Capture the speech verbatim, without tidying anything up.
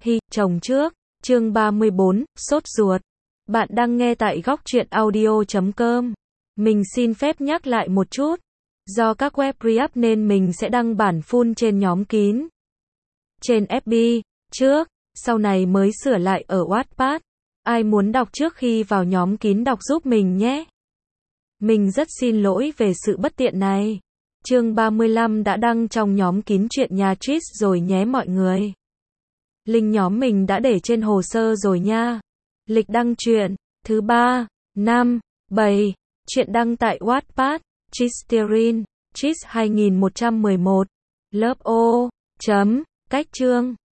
Hi, chồng trước. Chương ba mươi bốn, sốt ruột. Bạn đang nghe tại góc truyện audio chấm com. Mình xin phép nhắc lại một chút. Do các web re-up nên mình sẽ đăng bản full trên nhóm kín. Trên ép bê, trước, sau này mới sửa lại ở Wattpad. Ai muốn đọc trước khi vào nhóm kín đọc giúp mình nhé. Mình rất xin lỗi về sự bất tiện này. Chương ba mươi lăm đã đăng trong nhóm kín chuyện nhà Trish rồi nhé mọi người. Link nhóm mình đã để trên hồ sơ rồi nha. Lịch đăng truyện thứ ba, năm, bảy. Chuyện đăng tại Wattpad. Tristerin, Trish hai nghìn một trăm mười một. Lớp O. Chấm. Cách chương.